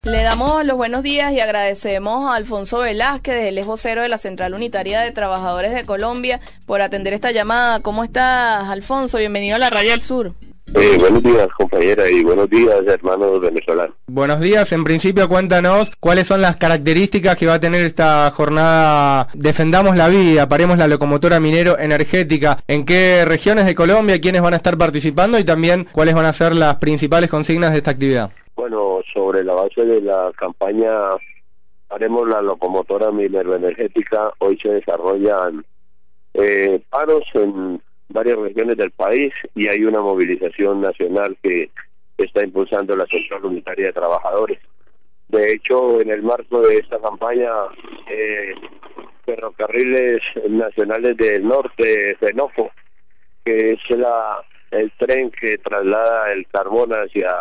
Le damos los buenos días y agradecemos a Alfonso Velázquez, él es vocero de la Central Unitaria de Trabajadores de Colombia, por atender esta llamada. ¿Cómo estás, Alfonso? Bienvenido a la Radio del Sur. Buenos días, compañera, y buenos días, hermanos venezolanos. Buenos días. En principio, cuéntanos cuáles son las características que va a tener esta jornada Defendamos la Vida, paremos la locomotora minero-energética. ¿En qué regiones de Colombia, quiénes van a estar participando y también cuáles van a ser las principales consignas de esta actividad? Bueno, sobre la base de la campaña Paremos la locomotora minero-energética, hoy se desarrollan paros en varias regiones del país y hay una movilización nacional que está impulsando la Central Unitaria de Trabajadores. De hecho, en el marco de esta campaña, Ferrocarriles Nacionales del Norte, FENOCO, que es el tren que traslada el carbón hacia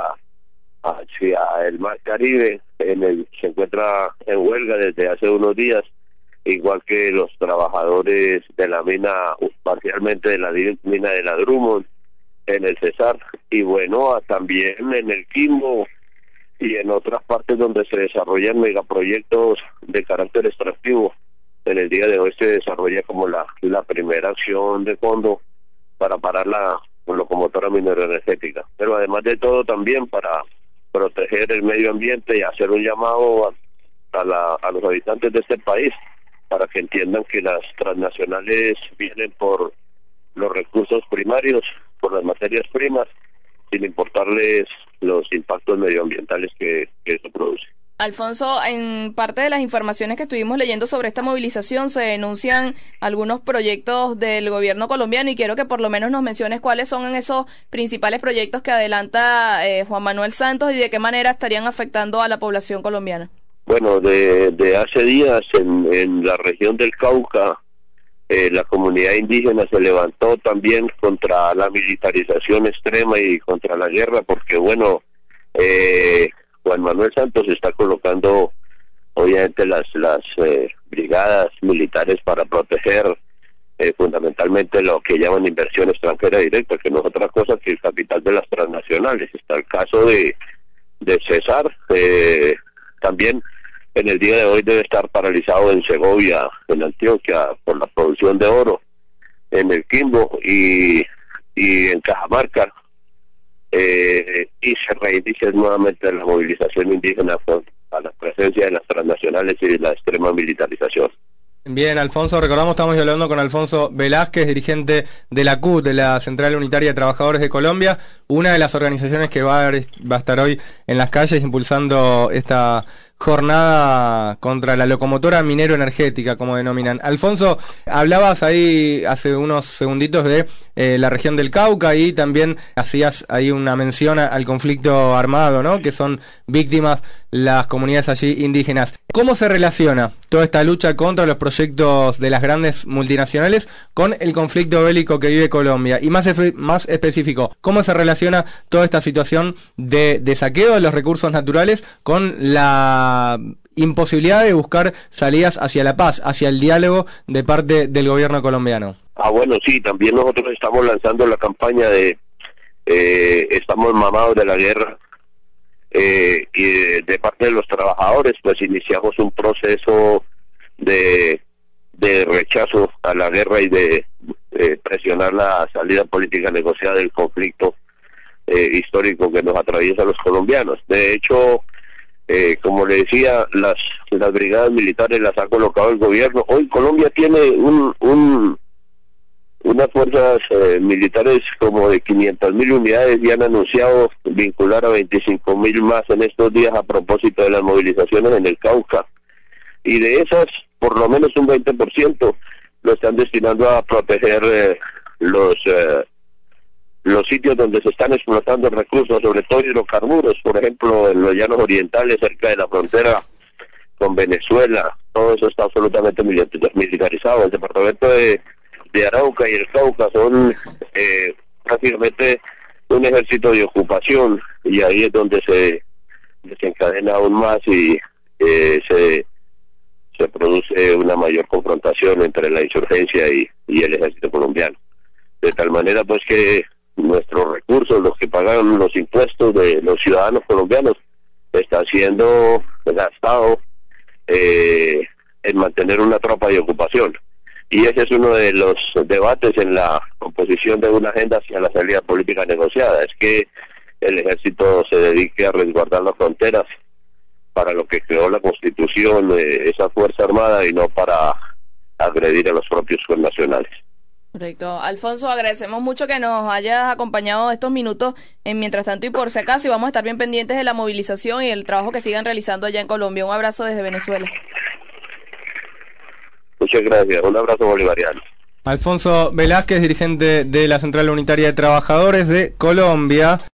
el Mar Caribe, se encuentra en huelga desde hace unos días, igual que los trabajadores de la mina, parcialmente de la mina de la Drummond, en el Cesar, y bueno, también en el Quimbo y en otras partes donde se desarrollan megaproyectos de carácter extractivo. En el día de hoy se desarrolla como la primera acción de fondo para parar la locomotora minero-energética, pero además de todo también para proteger el medio ambiente y hacer un llamado a los habitantes de este país para que entiendan que las transnacionales vienen por los recursos primarios, por las materias primas, sin importarles los impactos medioambientales que eso produce. Alfonso, en parte de las informaciones que estuvimos leyendo sobre esta movilización se denuncian algunos proyectos del gobierno colombiano y quiero que por lo menos nos menciones cuáles son esos principales proyectos que adelanta Juan Manuel Santos y de qué manera estarían afectando a la población colombiana. Bueno, de hace días en la región del Cauca, la comunidad indígena se levantó también contra la militarización extrema y contra la guerra, porque bueno, Juan Manuel Santos está colocando obviamente las brigadas militares para proteger fundamentalmente lo que llaman inversión extranjera directa, que no es otra cosa que el capital de las transnacionales. Está el caso de Cesar, también en el día de hoy debe estar paralizado en Segovia, en Antioquia, por la producción de oro, en el Quimbo y en Cajamarca, y se reinicia nuevamente la movilización indígena a la presencia de las transnacionales y de la extrema militarización. Bien, Alfonso, recordamos, estamos hablando con Alfonso Velázquez, dirigente de la CUT, de la Central Unitaria de Trabajadores de Colombia, una de las organizaciones que va a estar hoy en las calles impulsando esta jornada contra la locomotora minero-energética, como denominan. Alfonso, hablabas ahí hace unos segunditos de la región del Cauca y también hacías ahí una mención al conflicto armado, ¿no? Que son víctimas las comunidades allí indígenas. ¿Cómo se relaciona toda esta lucha contra los proyectos de las grandes multinacionales con el conflicto bélico que vive Colombia? Y más específico, ¿cómo se relaciona toda esta situación de saqueo de los recursos naturales con la imposibilidad de buscar salidas hacia la paz, hacia el diálogo de parte del gobierno colombiano? Bueno, sí, también nosotros estamos lanzando la campaña de estamos mamados de la guerra, y de parte de los trabajadores pues iniciamos un proceso de rechazo a la guerra y de presionar la salida política negociada del conflicto histórico que nos atraviesa a los colombianos. De hecho, como le decía, las brigadas militares las ha colocado el gobierno. Hoy Colombia tiene unas fuerzas militares como de 500.000 unidades y han anunciado vincular a 25.000 más en estos días a propósito de las movilizaciones en el Cauca. Y de esas, por lo menos un 20% lo están destinando a proteger los sitios donde se están explotando recursos, sobre todo hidrocarburos, por ejemplo, en los llanos orientales, cerca de la frontera con Venezuela. Todo eso está absolutamente militarizado. El departamento de Arauca y el Cauca son prácticamente un ejército de ocupación, y ahí es donde se desencadena aún más y se produce una mayor confrontación entre la insurgencia y el ejército colombiano. De tal manera pues que nuestros recursos, los que pagan los impuestos de los ciudadanos colombianos, está siendo gastado en mantener una tropa de ocupación. Y ese es uno de los debates en la composición de una agenda hacia la salida política negociada, es que el ejército se dedique a resguardar las fronteras para lo que creó la Constitución, esa Fuerza Armada, y no para agredir a los propios connacionales. Correcto. Alfonso, agradecemos mucho que nos hayas acompañado estos minutos en Mientras Tanto y Por Si Acaso, y vamos a estar bien pendientes de la movilización y el trabajo que sigan realizando allá en Colombia. Un abrazo desde Venezuela. Muchas gracias. Un abrazo bolivariano. Alfonso Velázquez, dirigente de la Central Unitaria de Trabajadores de Colombia.